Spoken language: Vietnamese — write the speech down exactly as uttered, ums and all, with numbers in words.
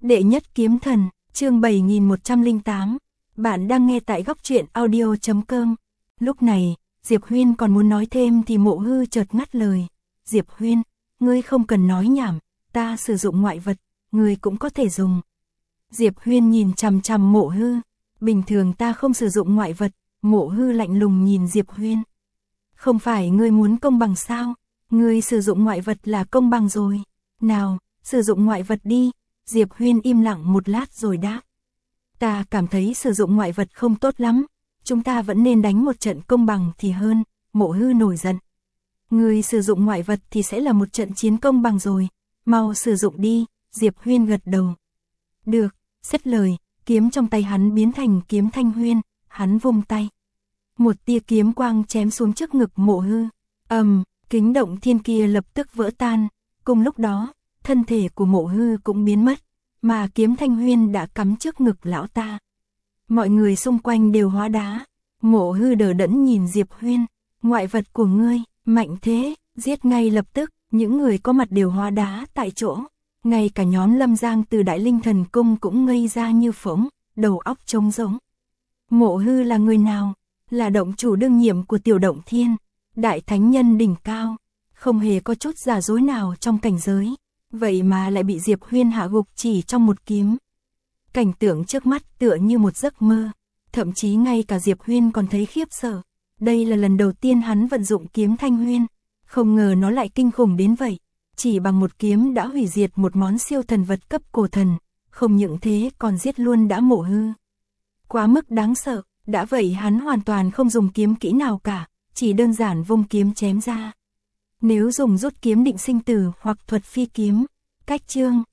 Đệ nhất kiếm thần, chương bảy nghìn một trăm lẻ tám. Bạn đang nghe tại góc truyện audio chấm com. Lúc này, Diệp Huyên còn muốn nói thêm thì Mộ Hư chợt ngắt lời. Diệp Huyên, ngươi không cần nói nhảm, ta sử dụng ngoại vật, ngươi cũng có thể dùng. Diệp Huyên nhìn chằm chằm Mộ Hư. Bình thường ta không sử dụng ngoại vật. Mộ Hư lạnh lùng nhìn Diệp Huyên. Không phải ngươi muốn công bằng sao? Ngươi sử dụng ngoại vật là công bằng rồi. Nào, sử dụng ngoại vật đi. Diệp Huyên im lặng một lát rồi đáp. Ta cảm thấy sử dụng ngoại vật không tốt lắm. Chúng ta vẫn nên đánh một trận công bằng thì hơn. Mộ Hư nổi giận. Ngươi sử dụng ngoại vật thì sẽ là một trận chiến công bằng rồi. Mau sử dụng đi. Diệp Huyên gật đầu. Được, xét lời, kiếm trong tay hắn biến thành kiếm Thanh Huyên. Hắn vung tay. Một tia kiếm quang chém xuống trước ngực Mộ Hư. Ầm, um, kính động thiên kia lập tức vỡ tan. Cùng lúc đó, thân thể của Mộ Hư cũng biến mất, mà kiếm Thanh Huyên đã cắm trước ngực lão ta. Mọi người xung quanh đều hóa đá. Mộ Hư đờ đẫn nhìn Diệp Huyên. Ngoại vật của ngươi, mạnh thế, giết ngay lập tức. Những người có mặt đều hóa đá tại chỗ. Ngay cả nhóm Lâm Giang từ Đại Linh Thần Cung cũng ngây ra như phỗng, đầu óc trống rỗng. Mộ Hư là người nào? Là động chủ đương nhiệm của Tiểu Động Thiên, đại thánh nhân đỉnh cao, không hề có chút giả dối nào trong cảnh giới, vậy mà lại bị Diệp Huyên hạ gục chỉ trong một kiếm. Cảnh tượng trước mắt tựa như một giấc mơ, thậm chí ngay cả Diệp Huyên còn thấy khiếp sợ. Đây là lần đầu tiên hắn vận dụng kiếm Thanh Huyên, không ngờ nó lại kinh khủng đến vậy, chỉ bằng một kiếm đã hủy diệt một món siêu thần vật cấp cổ thần, không những thế còn giết luôn đã Mộ Hư. Quá mức đáng sợ. Đã vậy hắn hoàn toàn không dùng kiếm kỹ nào cả, chỉ đơn giản vung kiếm chém ra. Nếu dùng rút kiếm định sinh tử hoặc thuật phi kiếm, cách chương,